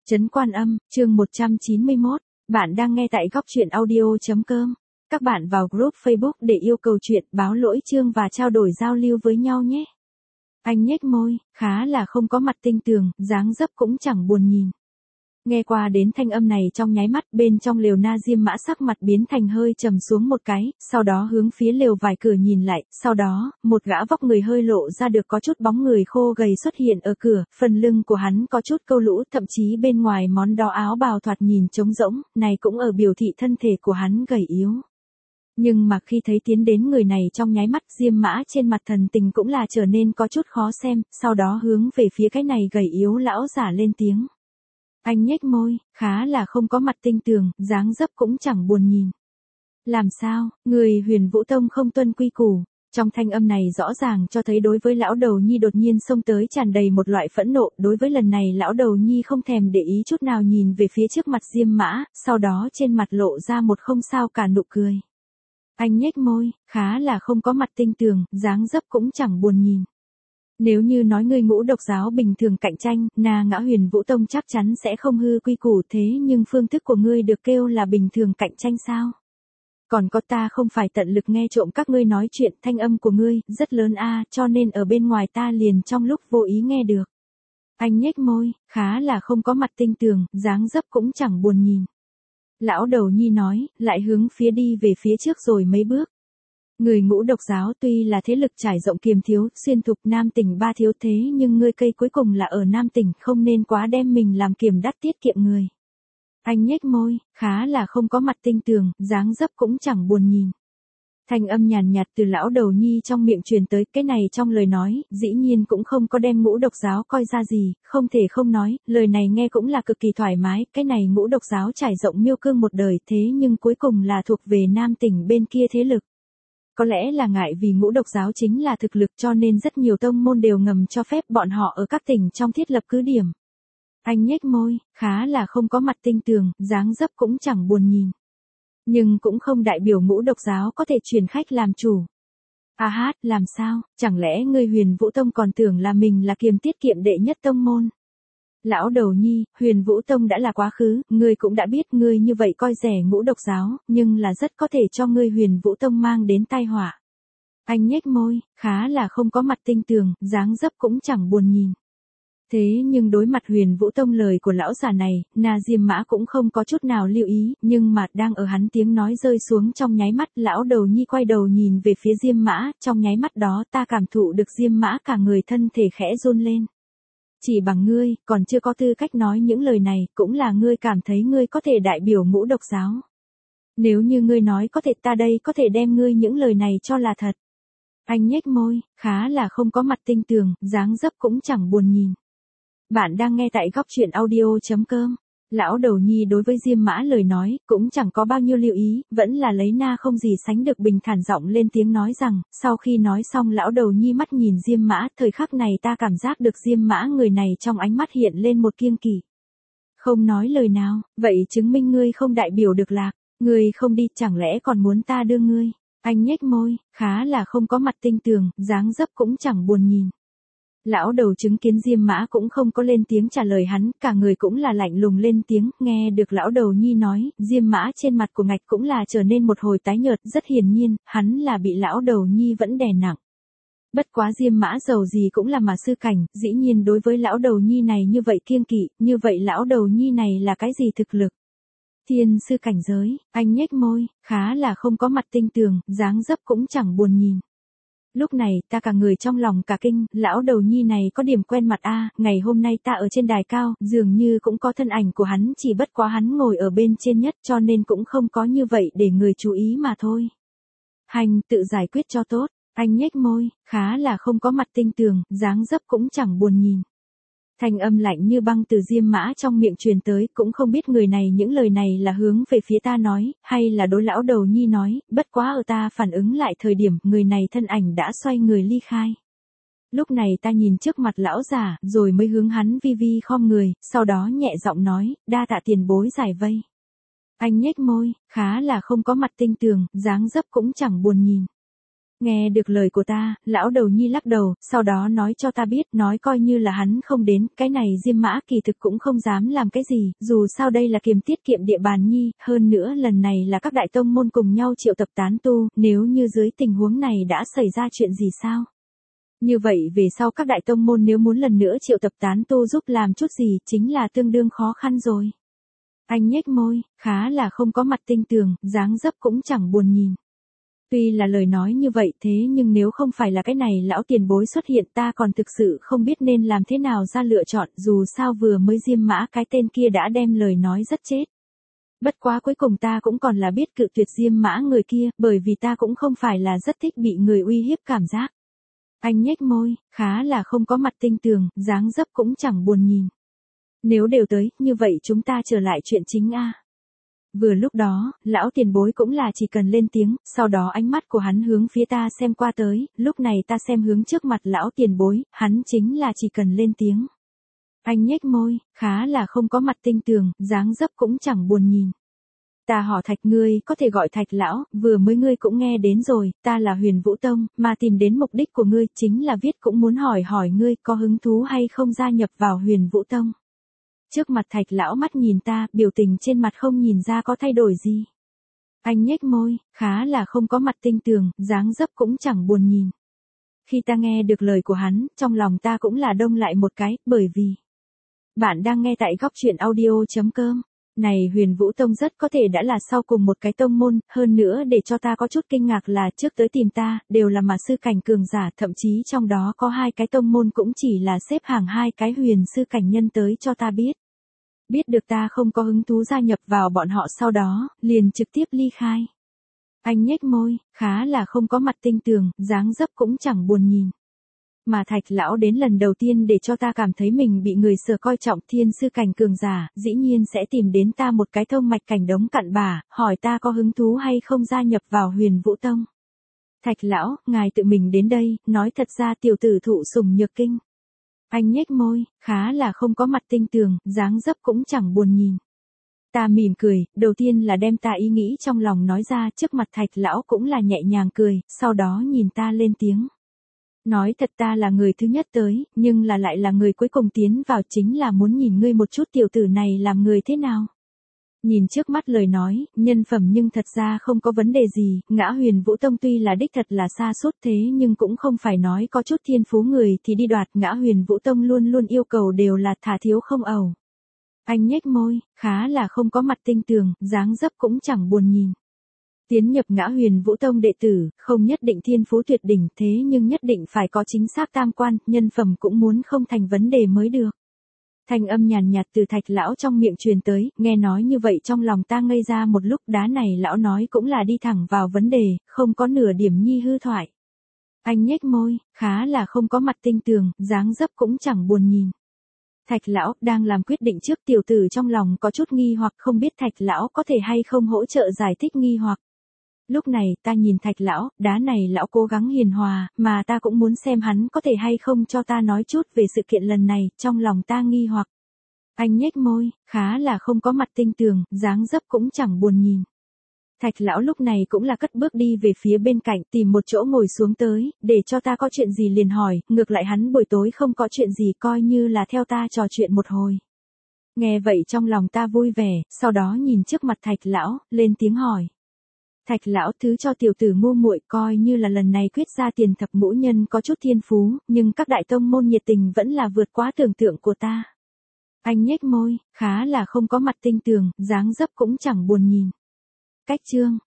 Trấn Quan Âm, chương 191. Bạn đang nghe tại góc truyện audio.com. Các bạn vào group Facebook để yêu cầu chuyện, báo lỗi chương và trao đổi giao lưu với nhau nhé. Anh nhếch môi, khá là không có mặt tinh tường, dáng dấp cũng chẳng buồn nhìn. Nghe qua đến thanh âm này trong nháy mắt, bên trong lều Na Diêm Mã sắc mặt biến thành hơi trầm xuống một cái, sau đó hướng phía lều vải cửa nhìn lại, sau đó, một gã vóc người hơi lộ ra được có chút bóng người khô gầy xuất hiện ở cửa, phần lưng của hắn có chút câu lũ, thậm chí bên ngoài món đó áo bào thoạt nhìn trống rỗng, này cũng ở biểu thị thân thể của hắn gầy yếu. Nhưng mà khi thấy tiến đến người này trong nháy mắt, Diêm Mã trên mặt thần tình cũng là trở nên có chút khó xem, sau đó hướng về phía cái này gầy yếu lão giả lên tiếng. Anh nhếch môi, khá là không có mặt tinh tường, dáng dấp cũng chẳng buồn nhìn. Làm sao, người Huyền Vũ Tông không tuân quy củ? Trong thanh âm này rõ ràng cho thấy đối với lão đầu nhi đột nhiên xông tới tràn đầy một loại phẫn nộ, đối với lần này lão đầu nhi không thèm để ý chút nào nhìn về phía trước mặt Diêm Mã, sau đó trên mặt lộ ra một không sao cả nụ cười. Anh nhếch môi, khá là không có mặt tinh tường, dáng dấp cũng chẳng buồn nhìn. Nếu như nói ngươi Ngũ Độc giáo bình thường cạnh tranh, Na Ngã Huyền Vũ Tông chắc chắn sẽ không hư quy củ, thế nhưng phương thức của ngươi được kêu là bình thường cạnh tranh sao? Còn có ta không phải tận lực nghe trộm các ngươi nói chuyện, thanh âm của ngươi rất lớn a, cho nên ở bên ngoài ta liền trong lúc vô ý nghe được. Anh nhếch môi, khá là không có mặt tinh tường, dáng dấp cũng chẳng buồn nhìn. Lão đầu nhi nói, lại hướng phía đi về phía trước rồi mấy bước. Người Ngũ Độc giáo tuy là thế lực trải rộng Kiềm Thiếu, Xuyên Thục, Nam Tỉnh ba thiếu thế nhưng ngươi cây cuối cùng là ở Nam Tỉnh, không nên quá đem mình làm kiềm đắt tiết kiệm người. Anh nhếch môi, khá là không có mặt tinh tường, dáng dấp cũng chẳng buồn nhìn. Thanh âm nhàn nhạt từ lão đầu nhi trong miệng truyền tới, cái này trong lời nói, dĩ nhiên cũng không có đem Ngũ Độc giáo coi ra gì, không thể không nói, lời này nghe cũng là cực kỳ thoải mái, cái này Ngũ Độc giáo trải rộng Miêu Cương một đời thế nhưng cuối cùng là thuộc về Nam Tỉnh bên kia thế lực. Có lẽ là ngại vì Ngũ Độc giáo chính là thực lực cho nên rất nhiều tông môn đều ngầm cho phép bọn họ ở các tỉnh trong thiết lập cứ điểm. Anh nhếch môi, khá là không có mặt tinh tường, dáng dấp cũng chẳng buồn nhìn. Nhưng cũng không đại biểu Ngũ Độc giáo có thể truyền khách làm chủ. À hát, làm sao, chẳng lẽ ngươi Huyền Vũ Tông còn tưởng là mình là kiềm tiết kiệm đệ nhất tông môn? Lão đầu nhi, Huyền Vũ Tông đã là quá khứ, ngươi cũng đã biết ngươi như vậy coi rẻ Ngũ Độc giáo, nhưng là rất có thể cho ngươi Huyền Vũ Tông mang đến tai họa. Anh nhếch môi, khá là không có mặt tinh tường, dáng dấp cũng chẳng buồn nhìn. Thế nhưng đối mặt Huyền Vũ Tông lời của lão già này, Na Diêm Mã cũng không có chút nào lưu ý, nhưng mà đang ở hắn tiếng nói rơi xuống trong nháy mắt, lão đầu nhi quay đầu nhìn về phía Diêm Mã, trong nháy mắt đó ta cảm thụ được Diêm Mã cả người thân thể khẽ run lên. Chỉ bằng ngươi, còn chưa có tư cách nói những lời này, cũng là ngươi cảm thấy ngươi có thể đại biểu Ngũ Độc giáo. Nếu như ngươi nói có thể ta đây có thể đem ngươi những lời này cho là thật. Anh nhếch môi, khá là không có mặt tinh tường, dáng dấp cũng chẳng buồn nhìn. Bạn đang nghe tại góc truyện audio.com. Lão đầu nhi đối với Diêm Mã lời nói, cũng chẳng có bao nhiêu lưu ý, vẫn là lấy na không gì sánh được bình thản giọng lên tiếng nói rằng, sau khi nói xong lão đầu nhi mắt nhìn Diêm Mã, thời khắc này ta cảm giác được Diêm Mã người này trong ánh mắt hiện lên một kiêng kỵ. Không nói lời nào, vậy chứng minh ngươi không đại biểu được Lạc, ngươi không đi chẳng lẽ còn muốn ta đưa ngươi? Anh nhếch môi, khá là không có mặt tinh tường, dáng dấp cũng chẳng buồn nhìn. Lão đầu chứng kiến Diêm Mã cũng không có lên tiếng trả lời hắn, cả người cũng là lạnh lùng lên tiếng, nghe được lão đầu nhi nói, Diêm Mã trên mặt của ngạch cũng là trở nên một hồi tái nhợt, rất hiển nhiên, hắn là bị lão đầu nhi vẫn đè nặng. Bất quá Diêm Mã giàu gì cũng là mà sư cảnh, dĩ nhiên đối với lão đầu nhi này như vậy kiêng kỵ, như vậy lão đầu nhi này là cái gì thực lực? Thiên sư cảnh giới, anh nhếch môi, khá là không có mặt tinh tường, dáng dấp cũng chẳng buồn nhìn. Lúc này, ta cả người trong lòng cả kinh, lão đầu nhi này có điểm quen mặt a, ngày hôm nay ta ở trên đài cao, dường như cũng có thân ảnh của hắn, chỉ bất quá hắn ngồi ở bên trên nhất cho nên cũng không có như vậy để người chú ý mà thôi. Hành, tự giải quyết cho tốt, anh nhếch môi, khá là không có mặt tinh tường, dáng dấp cũng chẳng buồn nhìn. Thanh âm lạnh như băng từ Diêm Mã trong miệng truyền tới, cũng không biết người này những lời này là hướng về phía ta nói, hay là đối lão đầu nhi nói, bất quá ở ta phản ứng lại thời điểm, người này thân ảnh đã xoay người ly khai. Lúc này ta nhìn trước mặt lão già, rồi mới hướng hắn vi vi khom người, sau đó nhẹ giọng nói, đa tạ tiền bối giải vây. Anh nhếch môi, khá là không có mặt tinh tường, dáng dấp cũng chẳng buồn nhìn. Nghe được lời của ta, lão đầu nhi lắc đầu, sau đó nói cho ta biết, nói coi như là hắn không đến, cái này Diêm Mã kỳ thực cũng không dám làm cái gì, dù sao đây là kiềm tiết kiệm địa bàn nhi, hơn nữa lần này là các đại tông môn cùng nhau triệu tập tán tu, nếu như dưới tình huống này đã xảy ra chuyện gì sao? Như vậy về sau các đại tông môn nếu muốn lần nữa triệu tập tán tu giúp làm chút gì, chính là tương đương khó khăn rồi. Anh nhếch môi, khá là không có mặt tinh tường, dáng dấp cũng chẳng buồn nhìn. Tuy là lời nói như vậy thế nhưng nếu không phải là cái này lão tiền bối xuất hiện ta còn thực sự không biết nên làm thế nào ra lựa chọn, dù sao vừa mới Diêm Mã cái tên kia đã đem lời nói rất chết. Bất quá cuối cùng ta cũng còn là biết cự tuyệt Diêm Mã người kia, bởi vì ta cũng không phải là rất thích bị người uy hiếp cảm giác. Anh nhếch môi, khá là không có mặt tinh tường, dáng dấp cũng chẳng buồn nhìn. Nếu đều tới, như vậy chúng ta trở lại chuyện chính a. Vừa lúc đó, lão tiền bối cũng là chỉ cần lên tiếng, sau đó ánh mắt của hắn hướng phía ta xem qua tới, lúc này ta xem hướng trước mặt lão tiền bối, hắn chính là chỉ cần lên tiếng. Anh nhếch môi, khá là không có mặt tinh tường, dáng dấp cũng chẳng buồn nhìn. Ta hỏi Thạch ngươi có thể gọi Thạch lão, vừa mới ngươi cũng nghe đến rồi, ta là Huyền Vũ Tông, mà tìm đến mục đích của ngươi chính là viết cũng muốn hỏi ngươi có hứng thú hay không gia nhập vào Huyền Vũ Tông. Trước mặt Thạch lão mắt nhìn ta, biểu tình trên mặt không nhìn ra có thay đổi gì. Anh nhếch môi, khá là không có mặt tinh tường, dáng dấp cũng chẳng buồn nhìn. Khi ta nghe được lời của hắn, trong lòng ta cũng là đông lại một cái, bởi vì bạn đang nghe tại góc truyện audio.com. Này Huyền Vũ Tông rất có thể đã là sau cùng một cái tông môn, hơn nữa để cho ta có chút kinh ngạc là trước tới tìm ta, đều là mà sư cảnh cường giả, thậm chí trong đó có 2 cái tông môn cũng chỉ là xếp hàng 2 cái huyền sư cảnh nhân tới cho ta biết. Biết được ta không có hứng thú gia nhập vào bọn họ sau đó, liền trực tiếp ly khai. Anh nhếch môi, khá là không có mặt tinh tường, dáng dấp cũng chẳng buồn nhìn. Mà Thạch lão đến lần đầu tiên để cho ta cảm thấy mình bị người sở coi trọng thiên sư cảnh cường giả, dĩ nhiên sẽ tìm đến ta một cái thông mạch cảnh đống cặn bã, hỏi ta có hứng thú hay không gia nhập vào Huyền Vũ Tông. Thạch lão, ngài tự mình đến đây, nói thật ra tiểu tử thụ sủng nhược kinh. Anh nhếch môi, khá là không có mặt tinh tường, dáng dấp cũng chẳng buồn nhìn. Ta mỉm cười, đầu tiên là đem ta ý nghĩ trong lòng nói ra, trước mặt Thạch lão cũng là nhẹ nhàng cười, sau đó nhìn ta lên tiếng. Nói thật ta là người thứ nhất tới, nhưng là lại là người cuối cùng tiến vào, chính là muốn nhìn ngươi một chút tiểu tử này làm người thế nào. Nhìn trước mắt lời nói, nhân phẩm nhưng thật ra không có vấn đề gì, ngã Huyền Vũ Tông tuy là đích thật là xa suốt thế nhưng cũng không phải nói có chút thiên phú người thì đi đoạt, ngã Huyền Vũ Tông luôn luôn yêu cầu đều là thả thiếu không ẩu. Anh nhếch môi, khá là không có mặt tinh tường, dáng dấp cũng chẳng buồn nhìn. Tiến nhập ngã Huyền Vũ Tông đệ tử, không nhất định thiên phú tuyệt đỉnh thế nhưng nhất định phải có chính xác tam quan, nhân phẩm cũng muốn không thành vấn đề mới được. Thanh âm nhàn nhạt từ Thạch lão trong miệng truyền tới, nghe nói như vậy trong lòng ta ngây ra một lúc, đá này lão nói cũng là đi thẳng vào vấn đề, không có nửa điểm nhi hư thoại. Anh nhếch môi, khá là không có mặt tinh tường, dáng dấp cũng chẳng buồn nhìn. Thạch lão đang làm quyết định trước, tiểu tử trong lòng có chút nghi hoặc, không biết Thạch lão có thể hay không hỗ trợ giải thích nghi hoặc. Lúc này ta nhìn Thạch lão, đá này lão cố gắng hiền hòa, mà ta cũng muốn xem hắn có thể hay không cho ta nói chút về sự kiện lần này, trong lòng ta nghi hoặc. Anh nhếch môi, khá là không có mặt tinh tường, dáng dấp cũng chẳng buồn nhìn. Thạch lão lúc này cũng là cất bước đi về phía bên cạnh, tìm một chỗ ngồi xuống tới, để cho ta có chuyện gì liền hỏi, ngược lại hắn buổi tối không có chuyện gì coi như là theo ta trò chuyện một hồi. Nghe vậy trong lòng ta vui vẻ, sau đó nhìn trước mặt Thạch lão, lên tiếng hỏi. Thạch lão, thứ cho tiểu tử ngu muội, coi như là lần này quyết ra tiền thập ngũ nhân có chút thiên phú, nhưng các đại tông môn nhiệt tình vẫn là vượt quá tưởng tượng của ta. Anh nhếch môi, khá là không có mặt tinh tường, dáng dấp cũng chẳng buồn nhìn. Cách chương